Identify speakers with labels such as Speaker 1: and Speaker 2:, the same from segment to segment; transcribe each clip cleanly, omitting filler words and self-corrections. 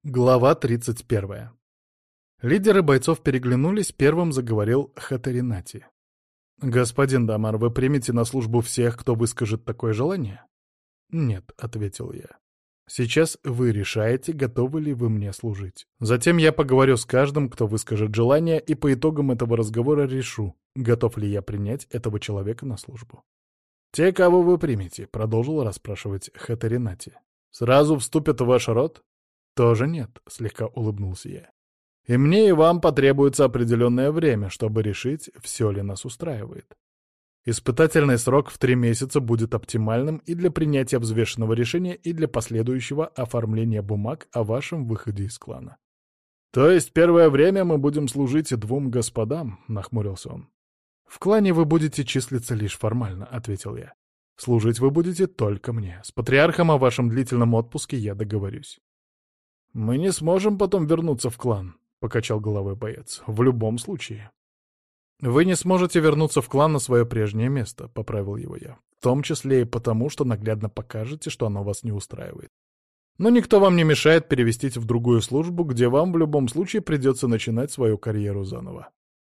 Speaker 1: Глава 31. Лидеры бойцов переглянулись, первым заговорил Хатаринати. «Господин Дамар, вы примете на службу всех, кто выскажет такое желание?» «Нет», — ответил я. «Сейчас вы решаете, готовы ли вы мне служить. Затем я поговорю с каждым, кто выскажет желание, и по итогам этого разговора решу, готов ли я принять этого человека на службу». «Те, кого вы примете», — продолжил расспрашивать Хатаринати. «Сразу вступят в ваш род?» «Тоже нет», — слегка улыбнулся я. «И мне, и вам потребуется определенное время, чтобы решить, все ли нас устраивает. Испытательный срок в 3 месяца будет оптимальным и для принятия взвешенного решения, и для последующего оформления бумаг о вашем выходе из клана». «То есть первое время мы будем служить 2 господам?» — нахмурился он. «В клане вы будете числиться лишь формально», — ответил я. «Служить вы будете только мне. С патриархом о вашем длительном отпуске я договорюсь». «Мы не сможем потом вернуться в клан», — покачал головой боец. «В любом случае». «Вы не сможете вернуться в клан на свое прежнее место», — поправил его я. «В том числе и потому, что наглядно покажете, что оно вас не устраивает. Но никто вам не мешает перевестись в другую службу, где вам в любом случае придется начинать свою карьеру заново».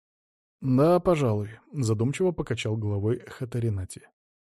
Speaker 1: «Да, пожалуй», — задумчиво покачал головой Хатаринати.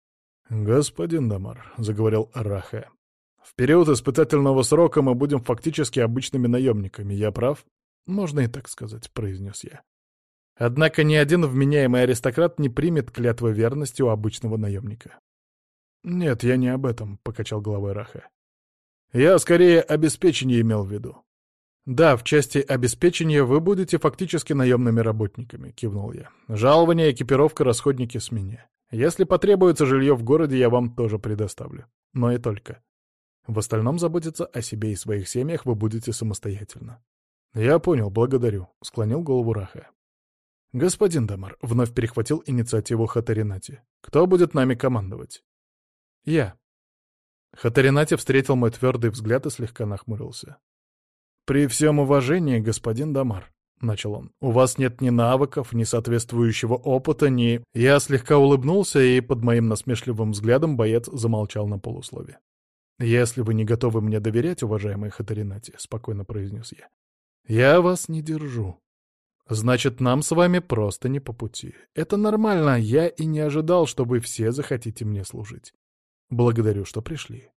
Speaker 1: «Господин Дамар», — заговорил Рахе, — «в период испытательного срока мы будем фактически обычными наемниками, я прав?» «Можно и так сказать», — произнес я. «Однако ни один вменяемый аристократ не примет клятвы верности у обычного наемника». «Нет, я не об этом», — покачал головой Раха. «Я скорее обеспечение имел в виду». «Да, в части обеспечения вы будете фактически наемными работниками», — кивнул я. «Жалование, экипировка, расходники с меня. Если потребуется жилье в городе, я вам тоже предоставлю. Но и только. В остальном заботиться о себе и своих семьях вы будете самостоятельно». «Я понял, благодарю», — склонил голову Раха. «Господин Дамар», — вновь перехватил инициативу Хатаринати, — «кто будет нами командовать?» «Я». Хатаринати встретил мой твердый взгляд и слегка нахмурился. «При всем уважении, господин Дамар», — начал он, — «у вас нет ни навыков, ни соответствующего опыта, ни...» Я слегка улыбнулся, и под моим насмешливым взглядом боец замолчал на полуслове. «Если вы не готовы мне доверять, уважаемый Хатаринати», — спокойно произнес я, — «я вас не держу. Значит, нам с вами просто не по пути. Это нормально, я и не ожидал, что вы все захотите мне служить. Благодарю, что пришли».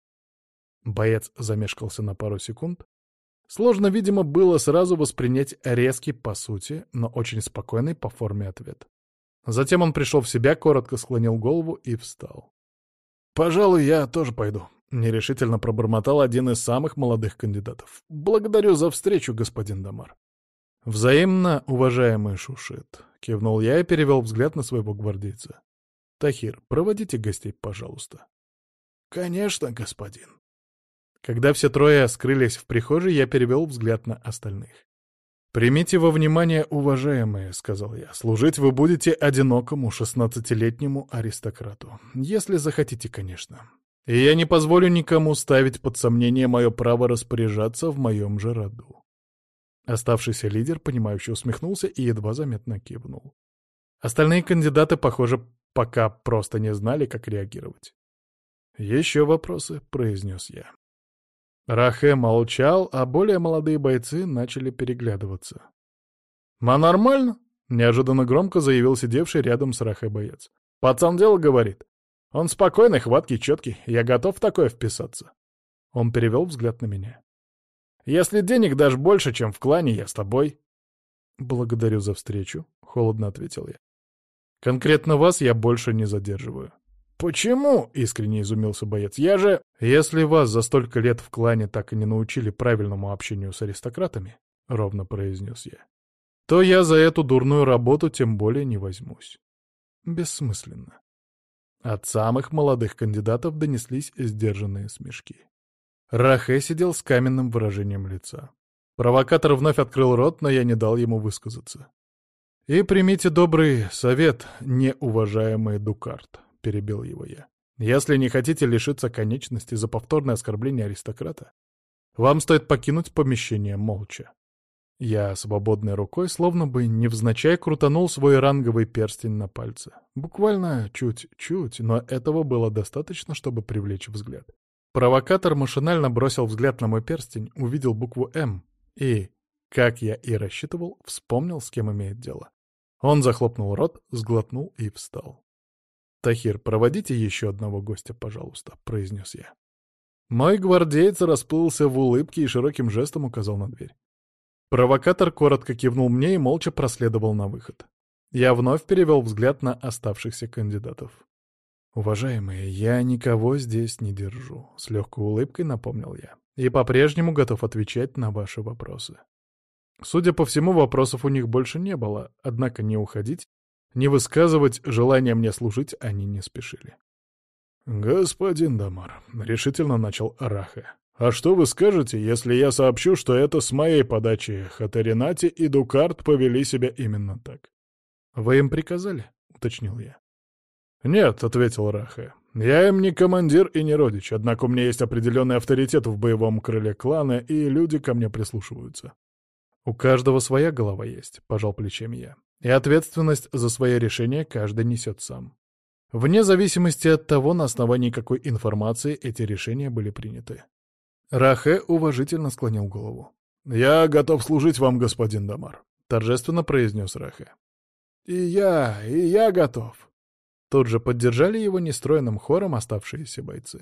Speaker 1: Боец замешкался на пару секунд. Сложно, видимо, было сразу воспринять резкий по сути, но очень спокойный по форме ответ. Затем он пришел в себя, коротко склонил голову и встал. «Пожалуй, я тоже пойду», — нерешительно пробормотал один из самых молодых кандидатов. «Благодарю за встречу, господин Дамар». «Взаимно, уважаемый Шушит», — кивнул я и перевел взгляд на своего гвардейца. «Тахир, проводите гостей, пожалуйста». «Конечно, господин». Когда все трое скрылись в прихожей, я перевел взгляд на остальных. «Примите во внимание, уважаемые», — сказал я, — «служить вы будете одинокому 16-летнему аристократу. Если захотите, конечно. И я не позволю никому ставить под сомнение мое право распоряжаться в моем же роду». Оставшийся лидер, понимающе усмехнулся и едва заметно кивнул. Остальные кандидаты, похоже, пока просто не знали, как реагировать. «Еще вопросы?» — произнес я. Рахе молчал, а более молодые бойцы начали переглядываться. Нормально?» — неожиданно громко заявил сидевший рядом с Рахе боец. «Пацан дело говорит. Он спокойный, хваткий, четкий. Я готов в такое вписаться». Он перевел взгляд на меня. «Если денег дашь больше, чем в клане, я с тобой». «Благодарю за встречу», — холодно ответил я. «Конкретно вас я больше не задерживаю». «Почему?» — искренне изумился боец. «Я же...» «Если вас за столько лет в клане так и не научили правильному общению с аристократами», — ровно произнес я, — «то я за эту дурную работу тем более не возьмусь». Бессмысленно. От самых молодых кандидатов донеслись сдержанные смешки. Рахе сидел с каменным выражением лица. Провокатор вновь открыл рот, но я не дал ему высказаться. «И примите добрый совет, неуважаемый Дукарт», — перебил его я. «Если не хотите лишиться конечности за повторное оскорбление аристократа, вам стоит покинуть помещение молча». Я свободной рукой, словно бы невзначай, крутанул свой ранговый перстень на пальце. Буквально чуть-чуть, но этого было достаточно, чтобы привлечь взгляд. Провокатор машинально бросил взгляд на мой перстень, увидел букву «М» и, как я и рассчитывал, вспомнил, с кем имеет дело. Он захлопнул рот, сглотнул и встал. «Тахир, проводите еще одного гостя, пожалуйста», — произнес я. Мой гвардеец расплылся в улыбке и широким жестом указал на дверь. Провокатор коротко кивнул мне и молча проследовал на выход. Я вновь перевел взгляд на оставшихся кандидатов. «Уважаемые, я никого здесь не держу», — с легкой улыбкой напомнил я. «И по-прежнему готов отвечать на ваши вопросы». Судя по всему, вопросов у них больше не было, однако не уходить, не высказывать желание мне служить они не спешили. «Господин Дамар», — решительно начал Рахе, — «а что вы скажете, если я сообщу, что это с моей подачи Хатаринати и Дукарт повели себя именно так?» «Вы им приказали?» — уточнил я. «Нет», — ответил Рахе, — «я им не командир и не родич, однако у меня есть определенный авторитет в боевом крыле клана, и люди ко мне прислушиваются». «У каждого своя голова есть», — пожал плечами я. «И ответственность за свои решения каждый несет сам. Вне зависимости от того, на основании какой информации эти решения были приняты». Рахе уважительно склонил голову. «Я готов служить вам, господин Дамар», — торжественно произнес Рахе. И я готов». Тут же поддержали его нестройным хором оставшиеся бойцы.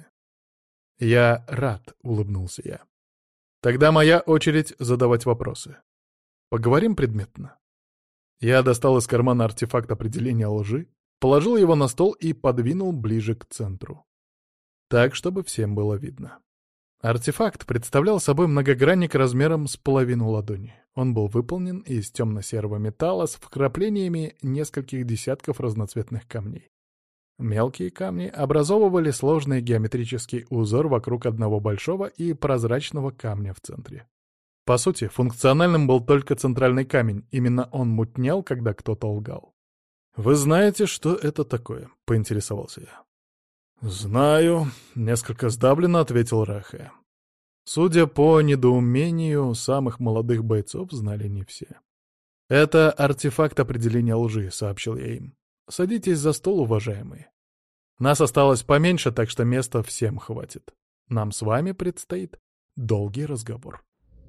Speaker 1: «Я рад», — улыбнулся я. «Тогда моя очередь задавать вопросы. Поговорим предметно». Я достал из кармана артефакт определения лжи, положил его на стол и подвинул ближе к центру. Так, чтобы всем было видно. Артефакт представлял собой многогранник размером с половину ладони. Он был выполнен из темно-серого металла с вкраплениями нескольких десятков разноцветных камней. Мелкие камни образовывали сложный геометрический узор вокруг одного большого и прозрачного камня в центре. По сути, функциональным был только центральный камень, именно он мутнел, когда кто-то лгал. «Вы знаете, что это такое?» — поинтересовался я. «Знаю», — несколько сдавленно ответил Рахе. Судя по недоумению самых молодых бойцов, знали не все. «Это артефакт определения лжи», — сообщил я им. «Садитесь за стол, уважаемые. Нас осталось поменьше, так что места всем хватит. Нам с вами предстоит долгий разговор».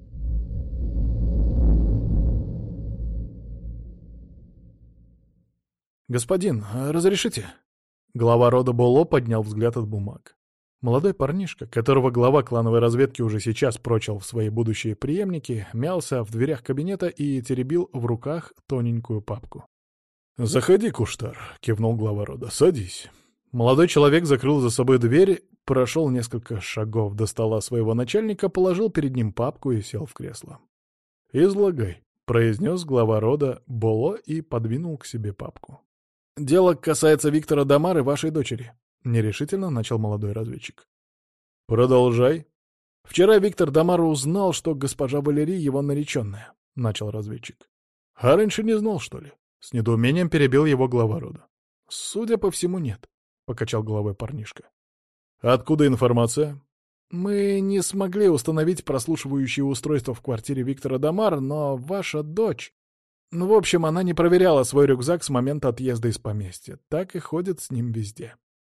Speaker 1: «Господин, разрешите?» Глава рода Боло поднял взгляд от бумаг. Молодой парнишка, которого глава клановой разведки уже сейчас прочил в свои будущие преемники, мялся в дверях кабинета и теребил в руках тоненькую папку. «Заходи, Куштар», — кивнул глава рода, — «садись». Молодой человек закрыл за собой дверь, прошел несколько шагов до стола своего начальника, положил перед ним папку и сел в кресло. «Излагай», — произнес глава рода Боло и подвинул к себе папку. «Дело касается Виктора Дамара и вашей дочери», — нерешительно начал молодой разведчик. «Продолжай». «Вчера Виктор Дамар узнал, что госпожа Валерий его нареченная», — начал разведчик. «А раньше не знал, что ли?» — с недоумением перебил его глава рода. «Судя по всему, нет», — покачал головой парнишка. «Откуда информация?» «Мы не смогли установить прослушивающее устройство в квартире Виктора Дамар, но ваша дочь...» Ну, в общем, она не проверяла свой рюкзак с момента отъезда из поместья. Так и ходит с ним везде.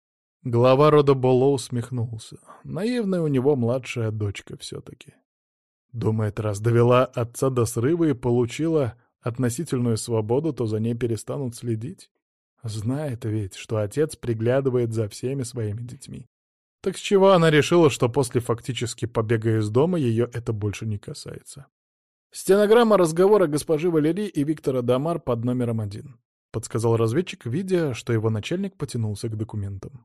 Speaker 1: Глава рода Боло усмехнулся. Наивная у него младшая дочка все-таки. Думает, раз довела отца до срыва и получила относительную свободу, то за ней перестанут следить. Знает ведь, что отец приглядывает за всеми своими детьми. Так с чего она решила, что после фактически побега из дома ее это больше не касается? «Стенограмма разговора госпожи Валерии и Виктора Дамар под номером 1», — подсказал разведчик, видя, что его начальник потянулся к документам.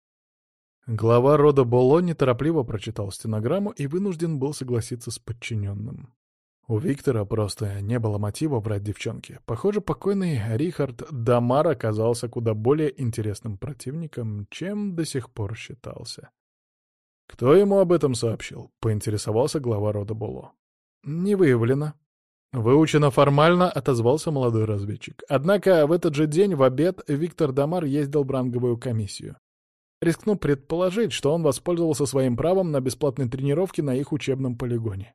Speaker 1: Глава рода Боло неторопливо прочитал стенограмму и вынужден был согласиться с подчиненным. У Виктора просто не было мотива брать девчонки. Похоже, покойный Рихард Дамар оказался куда более интересным противником, чем до сих пор считался. «Кто ему об этом сообщил?» — поинтересовался глава рода Боло. «Не выявлено». Выучено формально, отозвался молодой разведчик. Однако в этот же день в обед Виктор Дамар ездил в ранговую комиссию. Рискну предположить, что он воспользовался своим правом на бесплатной тренировке на их учебном полигоне.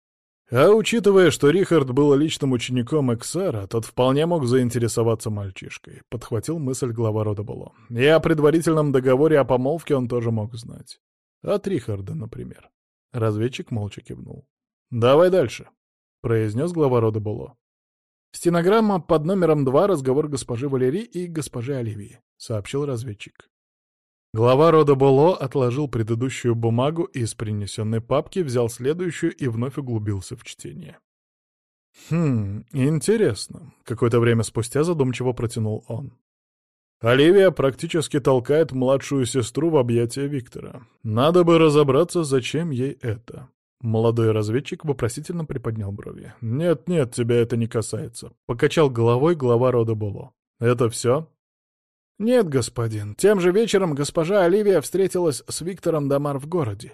Speaker 1: А учитывая, что Рихард был личным учеником Эксара, тот вполне мог заинтересоваться мальчишкой, подхватил мысль глава рода Боло. И о предварительном договоре о помолвке он тоже мог знать. От Рихарда, например. Разведчик молча кивнул. «Давай дальше», — произнес глава рода Боло. «Стенограмма под номером 2, разговор госпожи Валерии и госпожи Оливии», — сообщил разведчик. Глава рода Боло отложил предыдущую бумагу из принесенной папки, взял следующую и вновь углубился в чтение. Интересно», — какое-то время спустя задумчиво протянул он. «Оливия практически толкает младшую сестру в объятия Виктора. Надо бы разобраться, зачем ей это». Молодой разведчик вопросительно приподнял брови. «Нет-нет, тебя это не касается», — покачал головой глава рода Боло. «Это все?» «Нет, господин. Тем же вечером госпожа Оливия встретилась с Виктором Дамар в городе.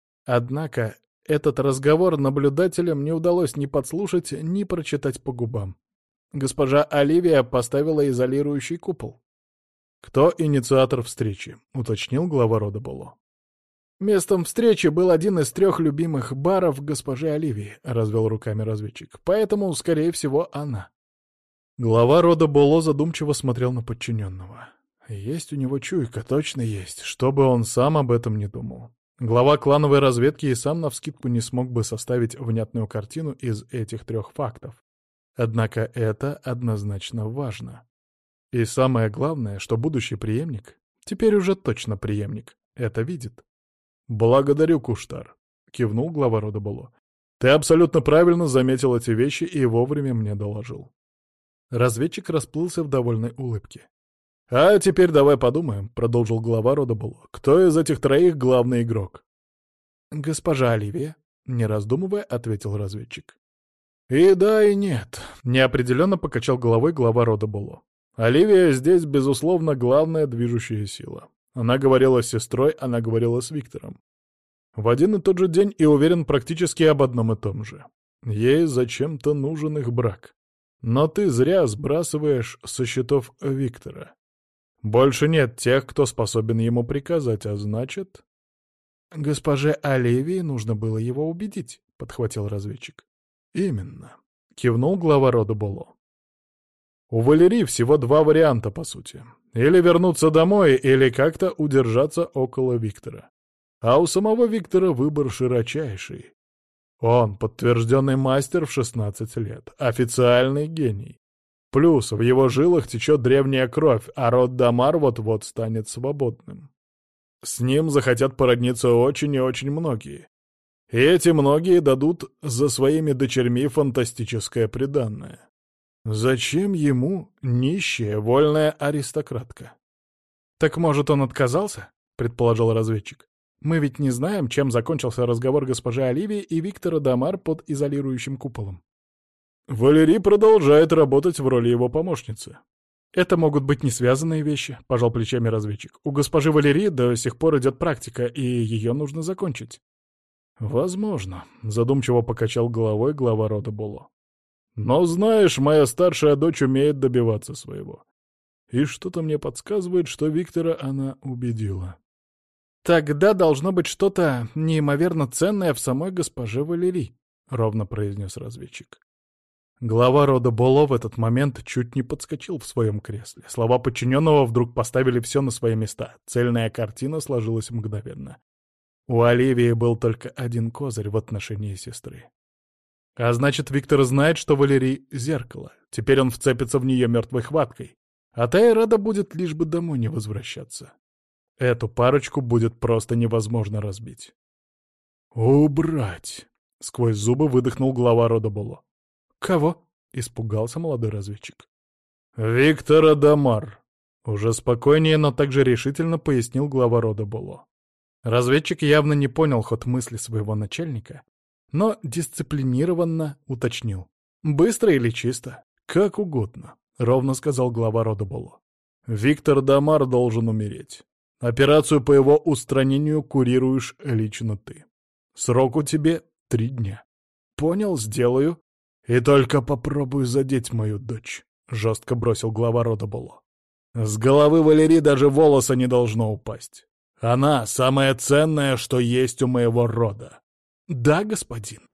Speaker 1: Однако этот разговор наблюдателям не удалось ни подслушать, ни прочитать по губам. Госпожа Оливия поставила изолирующий купол». «Кто инициатор встречи?» — уточнил глава рода Боло. «Местом встречи был один из 3 любимых баров госпожи Оливии», — развел руками разведчик. «Поэтому, скорее всего, она». Глава рода Боло задумчиво смотрел на подчиненного. Есть у него чуйка, точно есть, чтобы он сам об этом не думал. Глава клановой разведки и сам навскидку не смог бы составить внятную картину из этих 3 фактов. Однако это однозначно важно. И самое главное, что будущий преемник, теперь уже точно преемник, это видит. «Благодарю, Куштар», — кивнул глава рода Боло. «Ты абсолютно правильно заметил эти вещи и вовремя мне доложил». Разведчик расплылся в довольной улыбке. «А теперь давай подумаем», — продолжил глава рода Боло. «Кто из этих 3 главный игрок?» «Госпожа Оливия», — не раздумывая, ответил разведчик. «И да, и нет», — неопределенно покачал головой глава рода Боло. «Оливия здесь, безусловно, главная движущая сила. Она говорила с сестрой, она говорила с Виктором. В один и тот же день и уверен практически об одном и том же. Ей зачем-то нужен их брак. Но ты зря сбрасываешь со счетов Виктора. Больше нет тех, кто способен ему приказать, а значит...» «Госпоже Оливии нужно было его убедить», — подхватил разведчик. «Именно», — кивнул глава рода Боло. «У Валерии всего 2 варианта, по сути. Или вернуться домой, или как-то удержаться около Виктора. А у самого Виктора выбор широчайший. Он подтвержденный мастер в 16 лет, официальный гений. Плюс в его жилах течет древняя кровь, а род Дамар вот-вот станет свободным. С ним захотят породниться очень и очень многие. И эти многие дадут за своими дочерьми фантастическое приданное. Зачем ему нищая вольная аристократка?» «Так, может, он отказался?» — предположил разведчик. «Мы ведь не знаем, чем закончился разговор госпожи Оливии и Виктора Дамар под изолирующим куполом». «Валерий продолжает работать в роли его помощницы». «Это могут быть не связанные вещи», — пожал плечами разведчик. «У госпожи Валерии до сих пор идет практика, и ее нужно закончить». «Возможно», — задумчиво покачал головой глава рода Боло. «Но знаешь, моя старшая дочь умеет добиваться своего. И что-то мне подсказывает, что Виктора она убедила». «Тогда должно быть что-то неимоверно ценное в самой госпоже Валерии», — ровно произнес разведчик. Глава рода Боло в этот момент чуть не подскочил в своем кресле. Слова подчиненного вдруг поставили все на свои места. Цельная картина сложилась мгновенно. У Оливии был только один козырь в отношении сестры. А значит, Виктор знает, что Валерий — зеркало. Теперь он вцепится в нее мертвой хваткой. А та и рада будет, лишь бы домой не возвращаться. Эту парочку будет просто невозможно разбить. «Убрать!» — сквозь зубы выдохнул глава рода Боло. «Кого?» — испугался молодой разведчик. «Виктора Дамар!» — уже спокойнее, но также решительно пояснил глава рода Боло. Разведчик явно не понял ход мысли своего начальника, но дисциплинированно уточнил. «Быстро или чисто?» «Как угодно», — ровно сказал глава рода Боло. «Виктор Дамар должен умереть. Операцию по его устранению курируешь лично ты. Сроку тебе 3 дня. Понял, сделаю. И только попробуй задеть мою дочь», — жестко бросил глава рода Боло. «С головы Валерии даже волоса не должно упасть. Она — самое ценное, что есть у моего рода». «Да, господин»,